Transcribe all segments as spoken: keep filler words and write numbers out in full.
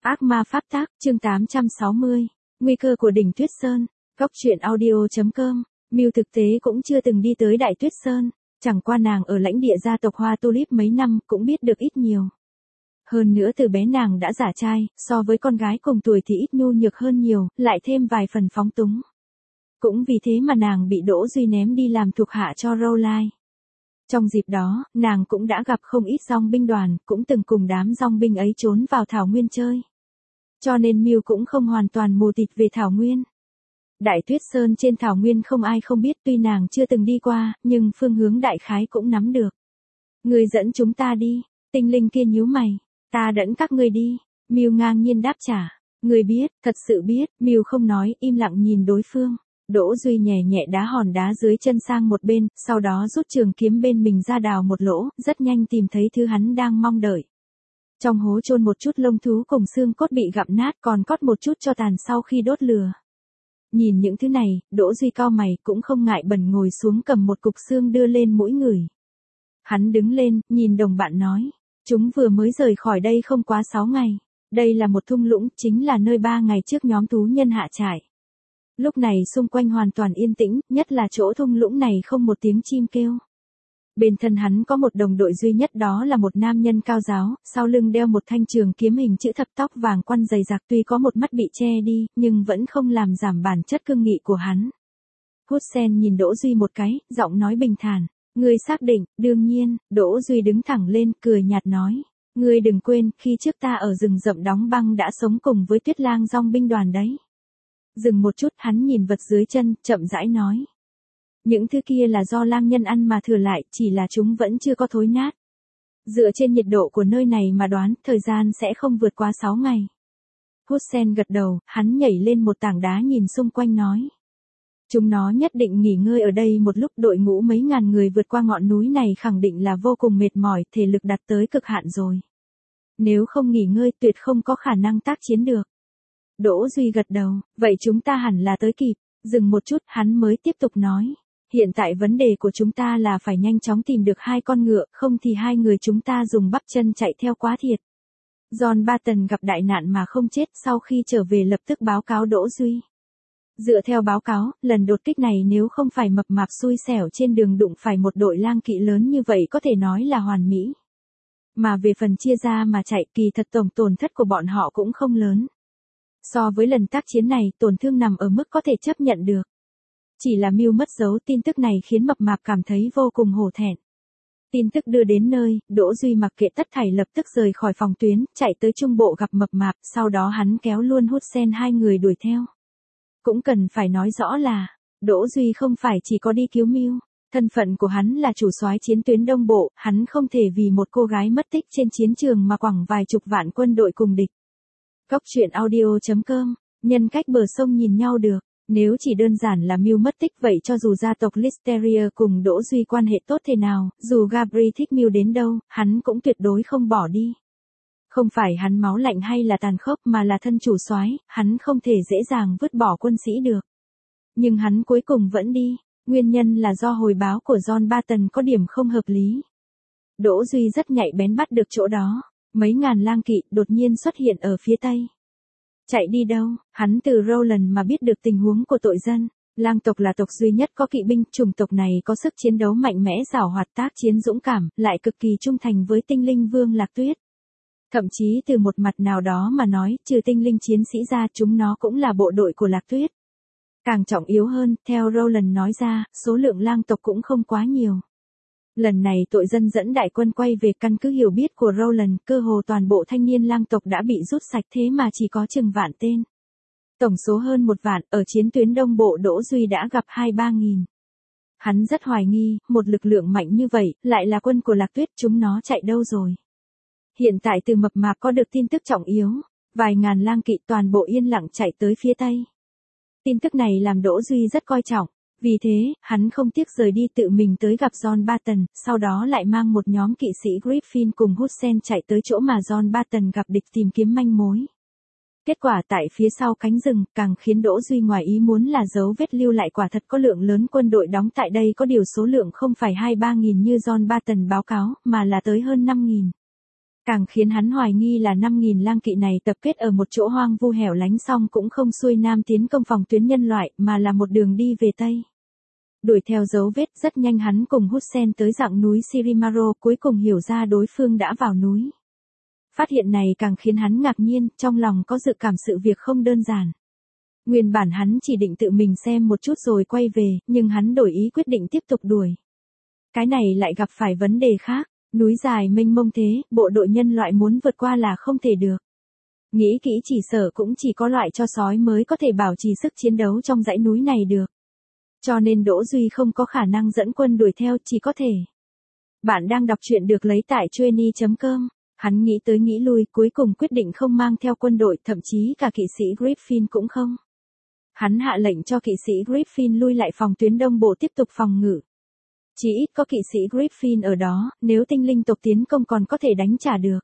Ác ma pháp tác, chương tám trăm sáu mươi. Nguy cơ của đỉnh Tuyết Sơn. Góc truyện audio chấm com. Mưu thực tế cũng chưa từng đi tới Đại Tuyết Sơn, chẳng qua nàng ở lãnh địa gia tộc Hoa Tulip mấy năm cũng biết được ít nhiều. Hơn nữa từ bé nàng đã giả trai, so với con gái cùng tuổi thì ít nhu nhược hơn nhiều, lại thêm vài phần phóng túng. Cũng vì thế mà nàng bị Đỗ Duy ném đi làm thuộc hạ cho Rowline. Trong dịp đó, nàng cũng đã gặp không ít dòng binh đoàn, cũng từng cùng đám dòng binh ấy trốn vào Thảo Nguyên chơi. Cho nên Mưu cũng không hoàn toàn mù tịt về Thảo Nguyên. Đại Tuyết Sơn trên Thảo Nguyên không ai không biết, tuy nàng chưa từng đi qua, nhưng phương hướng đại khái cũng nắm được. Người dẫn chúng ta đi, tinh linh kia nhíu mày. Ta dẫn các ngươi đi, Mưu ngang nhiên đáp trả. Người biết, thật sự biết, Mưu không nói, im lặng nhìn đối phương. Đỗ Duy nhẹ nhẹ đá hòn đá dưới chân sang một bên, sau đó rút trường kiếm bên mình ra đào một lỗ, rất nhanh tìm thấy thứ hắn đang mong đợi. Trong hố chôn một chút lông thú cùng xương cốt bị gặm nát, còn cót một chút cho tàn sau khi đốt lửa. Nhìn những thứ này, Đỗ Duy cau mày, cũng không ngại bẩn ngồi xuống cầm một cục xương đưa lên mũi người. Hắn đứng lên, nhìn đồng bạn nói, chúng vừa mới rời khỏi đây không quá sáu ngày. Đây là một thung lũng, chính là nơi ba ngày trước nhóm thú nhân hạ trại. Lúc này xung quanh hoàn toàn yên tĩnh, nhất là chỗ thung lũng này không một tiếng chim kêu. Bên thân hắn có một đồng đội duy nhất, đó là một nam nhân cao ráo, sau lưng đeo một thanh trường kiếm hình chữ thập, tóc vàng quăn dày dạc, tuy có một mắt bị che đi, nhưng vẫn không làm giảm bản chất cương nghị của hắn. Hudson nhìn Đỗ Duy một cái, giọng nói bình thản, ngươi xác định? Đương nhiên. Đỗ Duy đứng thẳng lên, cười nhạt nói, ngươi đừng quên, khi trước ta ở rừng rậm đóng băng đã sống cùng với Tuyết Lang dòng binh đoàn đấy. Dừng một chút, hắn nhìn vật dưới chân, chậm rãi nói. Những thứ kia là do lang nhân ăn mà thừa lại, chỉ là chúng vẫn chưa có thối nát. Dựa trên nhiệt độ của nơi này mà đoán, thời gian sẽ không vượt qua sáu ngày. Hudson gật đầu, hắn nhảy lên một tảng đá nhìn xung quanh nói. Chúng nó nhất định nghỉ ngơi ở đây một lúc, đội ngũ mấy ngàn người vượt qua ngọn núi này khẳng định là vô cùng mệt mỏi, thể lực đạt tới cực hạn rồi. Nếu không nghỉ ngơi tuyệt không có khả năng tác chiến được. Đỗ Duy gật đầu, vậy chúng ta hẳn là tới kịp. Dừng một chút, hắn mới tiếp tục nói. Hiện tại vấn đề của chúng ta là phải nhanh chóng tìm được hai con ngựa, không thì hai người chúng ta dùng bắp chân chạy theo quá thiệt. John Barton gặp đại nạn mà không chết, sau khi trở về lập tức báo cáo Đỗ Duy. Dựa theo báo cáo, lần đột kích này nếu không phải mập mạp xui xẻo trên đường đụng phải một đội lang kỵ lớn như vậy có thể nói là hoàn mỹ. Mà về phần chia ra mà chạy, kỳ thật tổng tổn thất của bọn họ cũng không lớn. So với lần tác chiến này, tổn thương nằm ở mức có thể chấp nhận được. Chỉ là Mưu mất dấu, tin tức này khiến mập mạp cảm thấy vô cùng hổ thẹn. Tin tức đưa đến nơi, Đỗ Duy mặc kệ tất thảy lập tức rời khỏi phòng tuyến, chạy tới trung bộ gặp mập mạp, sau đó hắn kéo luôn Hudson hai người đuổi theo. Cũng cần phải nói rõ là, Đỗ Duy không phải chỉ có đi cứu Mưu, thân phận của hắn là chủ soái chiến tuyến Đông Bộ, hắn không thể vì một cô gái mất tích trên chiến trường mà quẳng vài chục vạn quân đội cùng địch. Góc truyện audio chấm com, nhân cách bờ sông nhìn nhau được. Nếu chỉ đơn giản là Mưu mất tích vậy cho dù gia tộc Listeria cùng Đỗ Duy quan hệ tốt thế nào, dù Gabri thích Mưu đến đâu, hắn cũng tuyệt đối không bỏ đi. Không phải hắn máu lạnh hay là tàn khốc mà là thân chủ soái, hắn không thể dễ dàng vứt bỏ quân sĩ được. Nhưng hắn cuối cùng vẫn đi, nguyên nhân là do hồi báo của John Barton có điểm không hợp lý. Đỗ Duy rất nhạy bén bắt được chỗ đó, mấy ngàn lang kỵ đột nhiên xuất hiện ở phía tây. Chạy đi đâu? Hắn từ Rowland mà biết được tình huống của tội dân. Lang tộc là tộc duy nhất có kỵ binh, chủng tộc này có sức chiến đấu mạnh mẽ, giàu hoạt, tác chiến dũng cảm, lại cực kỳ trung thành với tinh linh vương Lạc Tuyết. Thậm chí từ một mặt nào đó mà nói, trừ tinh linh chiến sĩ ra, chúng nó cũng là bộ đội của Lạc Tuyết. Càng trọng yếu hơn, theo Rowland nói ra, số lượng lang tộc cũng không quá nhiều. Lần này tội dân dẫn đại quân quay về, căn cứ hiểu biết của Rowland, cơ hồ toàn bộ thanh niên lang tộc đã bị rút sạch, thế mà chỉ có chừng vạn tên. Tổng số hơn một vạn, ở chiến tuyến Đông Bộ Đỗ Duy đã gặp hai ba nghìn. Hắn rất hoài nghi, một lực lượng mạnh như vậy, lại là quân của Lạc Tuyết, chúng nó chạy đâu rồi? Hiện tại từ mập mạp có được tin tức trọng yếu, vài ngàn lang kỵ toàn bộ yên lặng chạy tới phía tây. Tin tức này làm Đỗ Duy rất coi trọng. Vì thế, hắn không tiếc rời đi tự mình tới gặp John Barton, sau đó lại mang một nhóm kỵ sĩ Griffin cùng Hudson chạy tới chỗ mà John Barton gặp địch tìm kiếm manh mối. Kết quả tại phía sau cánh rừng, càng khiến Đỗ Duy ngoài ý muốn là dấu vết lưu lại quả thật có lượng lớn quân đội đóng tại đây, có điều số lượng không phải hai ba nghìn như John Barton báo cáo, mà là tới hơn năm nghìn. Càng khiến hắn hoài nghi là năm nghìn lang kỵ này tập kết ở một chỗ hoang vu hẻo lánh xong cũng không xuôi nam tiến công phòng tuyến nhân loại mà là một đường đi về Tây. Đuổi theo dấu vết rất nhanh hắn cùng Hussein tới dạng núi Sirimaro cuối cùng hiểu ra đối phương đã vào núi. Phát hiện này càng khiến hắn ngạc nhiên, trong lòng có dự cảm sự việc không đơn giản. Nguyên bản hắn chỉ định tự mình xem một chút rồi quay về, nhưng hắn đổi ý quyết định tiếp tục đuổi. Cái này lại gặp phải vấn đề khác, núi dài mênh mông thế, bộ đội nhân loại muốn vượt qua là không thể được. Nghĩ kỹ chỉ sợ cũng chỉ có loại cho sói mới có thể bảo trì sức chiến đấu trong dãy núi này được. Cho nên Đỗ Duy không có khả năng dẫn quân đuổi theo, chỉ có thể. Bạn đang đọc truyện được lấy tại trueny chấm com. Hắn nghĩ tới nghĩ lui, cuối cùng quyết định không mang theo quân đội, thậm chí cả kỵ sĩ Griffin cũng không. Hắn hạ lệnh cho kỵ sĩ Griffin lui lại phòng tuyến đông bộ tiếp tục phòng ngự. Chỉ ít có kỵ sĩ Griffin ở đó, nếu tinh linh tộc tiến công còn có thể đánh trả được.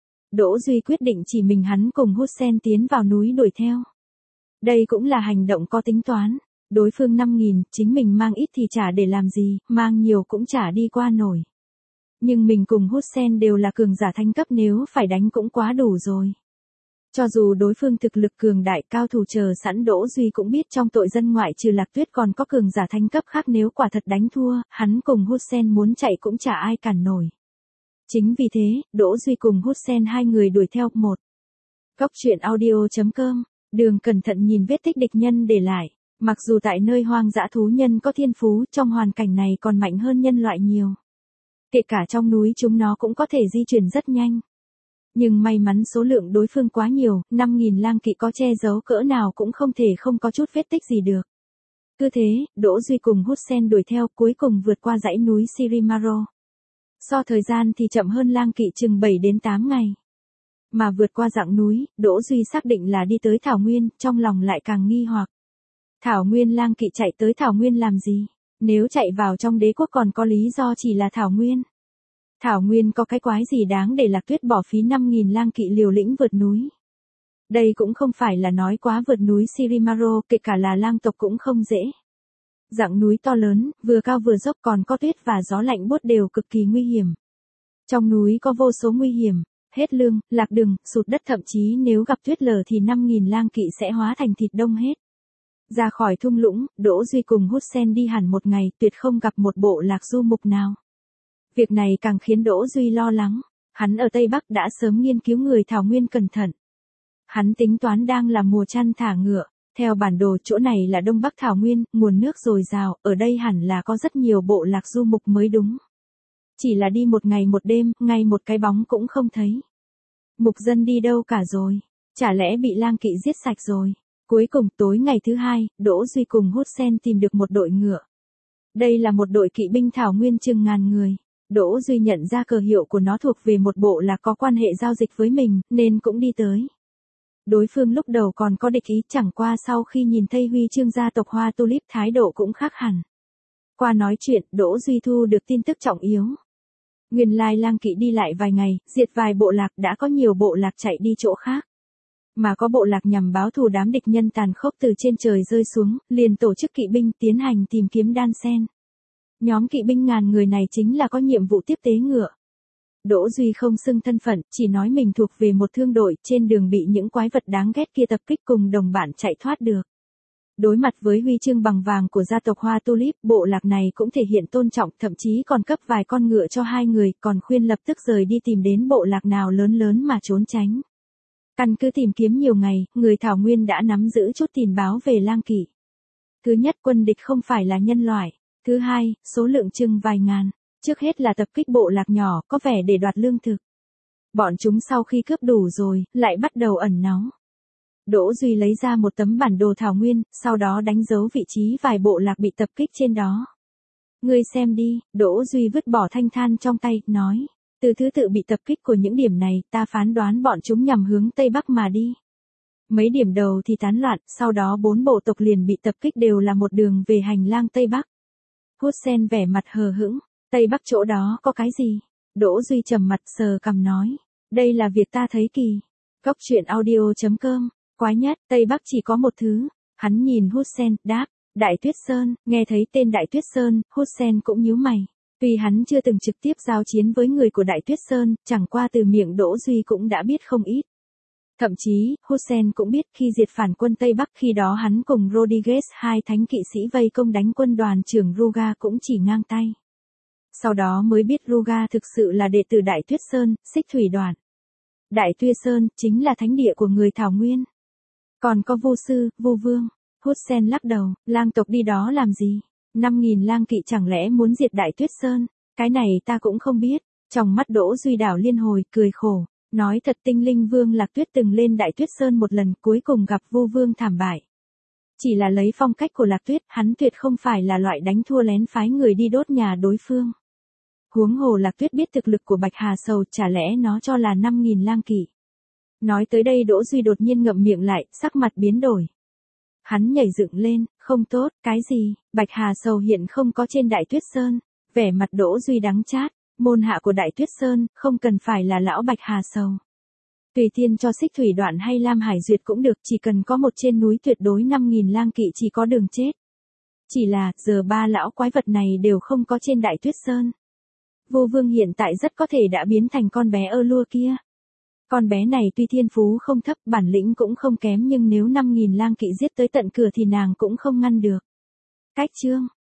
Đỗ Duy quyết định chỉ mình hắn cùng Hussein tiến vào núi đuổi theo. Đây cũng là hành động có tính toán. Đối phương năm nghìn, chính mình mang ít thì chả để làm gì, mang nhiều cũng chả đi qua nổi. Nhưng mình cùng Hussein đều là cường giả thánh cấp, nếu phải đánh cũng quá đủ rồi. Cho dù đối phương thực lực cường đại cao thủ chờ sẵn, Đỗ Duy cũng biết trong tội dân ngoại trừ Lạc Tuyết còn có cường giả thánh cấp khác, nếu quả thật đánh thua, hắn cùng Hussein muốn chạy cũng chả ai cản nổi. Chính vì thế, Đỗ Duy cùng Hussein hai người đuổi theo một. Góc truyện audio chấm com, Đường cẩn thận nhìn vết tích địch nhân để lại. Mặc dù tại nơi hoang dã thú nhân có thiên phú, trong hoàn cảnh này còn mạnh hơn nhân loại nhiều. Kể cả trong núi chúng nó cũng có thể di chuyển rất nhanh. Nhưng may mắn số lượng đối phương quá nhiều, năm nghìn lang kỵ có che giấu cỡ nào cũng không thể không có chút vết tích gì được. Cứ thế, Đỗ Duy cùng Hussein đuổi theo, cuối cùng vượt qua dãy núi Sirimaro. So thời gian thì chậm hơn lang kỵ chừng bảy đến tám ngày. Mà vượt qua dãy núi, Đỗ Duy xác định là đi tới Thảo Nguyên, trong lòng lại càng nghi hoặc. Thảo Nguyên lang kỵ chạy tới Thảo Nguyên làm gì? Nếu chạy vào trong đế quốc còn có lý do chỉ là Thảo Nguyên. Thảo Nguyên có cái quái gì đáng để Lạc Tuyết bỏ phí năm nghìn lang kỵ liều lĩnh vượt núi? Đây cũng không phải là nói quá, vượt núi Sirimaro, kể cả là lang tộc cũng không dễ. Dãy núi to lớn, vừa cao vừa dốc, còn có tuyết và gió lạnh buốt đều cực kỳ nguy hiểm. Trong núi có vô số nguy hiểm, hết lương, lạc đường, sụt đất, thậm chí nếu gặp tuyết lở thì năm nghìn lang kỵ sẽ hóa thành thịt đông hết. Ra khỏi thung lũng, Đỗ Duy cùng Hussein đi hẳn một ngày, tuyệt không gặp một bộ lạc du mục nào. Việc này càng khiến Đỗ Duy lo lắng. Hắn ở Tây Bắc đã sớm nghiên cứu người Thảo Nguyên cẩn thận. Hắn tính toán đang là mùa chăn thả ngựa. Theo bản đồ chỗ này là Đông Bắc Thảo Nguyên, nguồn nước dồi dào, ở đây hẳn là có rất nhiều bộ lạc du mục mới đúng. Chỉ là đi một ngày một đêm, ngay một cái bóng cũng không thấy. Mục dân đi đâu cả rồi? Chả lẽ bị lang kỵ giết sạch rồi? Cuối cùng tối ngày thứ hai, Đỗ Duy cùng Hussein tìm được một đội ngựa. Đây là một đội kỵ binh Thảo Nguyên chừng ngàn người. Đỗ Duy nhận ra cờ hiệu của nó thuộc về một bộ lạc có quan hệ giao dịch với mình, nên cũng đi tới. Đối phương lúc đầu còn có địch ý, chẳng qua sau khi nhìn thấy huy chương gia tộc Hoa Tulip, thái độ cũng khác hẳn. Qua nói chuyện, Đỗ Duy thu được tin tức trọng yếu. Nguyên lai lang kỵ đi lại vài ngày, diệt vài bộ lạc, đã có nhiều bộ lạc chạy đi chỗ khác. Mà có bộ lạc nhằm báo thù đám địch nhân tàn khốc từ trên trời rơi xuống, liền tổ chức kỵ binh tiến hành tìm kiếm đan sen. Nhóm kỵ binh ngàn người này chính là có nhiệm vụ tiếp tế ngựa. Đỗ Duy không xưng thân phận, chỉ nói mình thuộc về một thương đội, trên đường bị những quái vật đáng ghét kia tập kích, cùng đồng bạn chạy thoát được. Đối mặt với huy chương bằng vàng của gia tộc Hoa Tulip, bộ lạc này cũng thể hiện tôn trọng, thậm chí còn cấp vài con ngựa cho hai người, còn khuyên lập tức rời đi tìm đến bộ lạc nào lớn lớn mà trốn tránh. Căn cứ tìm kiếm nhiều ngày, người Thảo Nguyên đã nắm giữ chút tin báo về lang kỵ. Thứ nhất, quân địch không phải là nhân loại. Thứ hai, số lượng chừng vài ngàn. Trước hết là tập kích bộ lạc nhỏ, có vẻ để đoạt lương thực. Bọn chúng sau khi cướp đủ rồi, lại bắt đầu ẩn náu. Đỗ Duy lấy ra một tấm bản đồ Thảo Nguyên, sau đó đánh dấu vị trí vài bộ lạc bị tập kích trên đó. Ngươi xem đi, Đỗ Duy vứt bỏ thanh than trong tay, nói. Từ thứ tự bị tập kích của những điểm này, ta phán đoán bọn chúng nhằm hướng Tây Bắc mà đi. Mấy điểm đầu thì tán loạn, sau đó bốn bộ tộc liền bị tập kích, đều là một đường về hành lang Tây Bắc. Hussein vẻ mặt hờ hững, Tây Bắc chỗ đó có cái gì? Đỗ Duy trầm mặt sờ cằm nói, đây là việc ta thấy kỳ. Góc truyện audio chấm com, quái nhất, Tây Bắc chỉ có một thứ. Hắn nhìn Hussein, đáp, Đại Tuyết Sơn. Nghe thấy tên Đại Tuyết Sơn, Hussein cũng nhíu mày. Tuy hắn chưa từng trực tiếp giao chiến với người của Đại Tuyết Sơn, chẳng qua từ miệng Đỗ Duy cũng đã biết không ít. Thậm chí, Hussein cũng biết khi diệt phản quân Tây Bắc khi đó hắn cùng Rodriguez hai thánh kỵ sĩ vây công đánh quân đoàn trưởng Ruga cũng chỉ ngang tay. Sau đó mới biết Ruga thực sự là đệ tử Đại Tuyết Sơn, Xích Thủy Đoàn. Đại Tuyết Sơn chính là thánh địa của người Thảo Nguyên. Còn có Vu Sư, Vu Vương. Hussein lắc đầu, lang tộc đi đó làm gì? năm nghìn lang kỵ chẳng lẽ muốn diệt Đại Tuyết Sơn? Cái này ta cũng không biết. Trong mắt Đỗ Duy đảo liên hồi, cười khổ. Nói thật tinh linh vương Lạc Tuyết từng lên Đại Tuyết Sơn một lần cuối cùng gặp Vu Vương thảm bại. Chỉ là lấy phong cách của Lạc Tuyết, hắn tuyệt không phải là loại đánh thua lén phái người đi đốt nhà đối phương. Huống hồ Lạc Tuyết biết thực lực của Bạch Hà Sầu, chả lẽ nó cho là năm nghìn lang kỵ. Nói tới đây Đỗ Duy đột nhiên ngậm miệng lại, sắc mặt biến đổi. Hắn nhảy dựng lên, không tốt, cái gì, Bạch Hà Sầu hiện không có trên Đại Tuyết Sơn, vẻ mặt Đỗ Duy đắng chát, môn hạ của Đại Tuyết Sơn, không cần phải là lão Bạch Hà Sầu. Tùy tiên cho Xích Thủy Đoạn hay Lam Hải Duyệt cũng được, chỉ cần có một trên núi tuyệt đối năm nghìn lang kỵ chỉ có đường chết. Chỉ là, giờ ba lão quái vật này đều không có trên Đại Tuyết Sơn. Vô Vương hiện tại rất có thể đã biến thành con bé ơ lua kia. Con bé này tuy thiên phú không thấp, bản lĩnh cũng không kém nhưng nếu năm nghìn lang kỵ giết tới tận cửa thì nàng cũng không ngăn được. Cách chương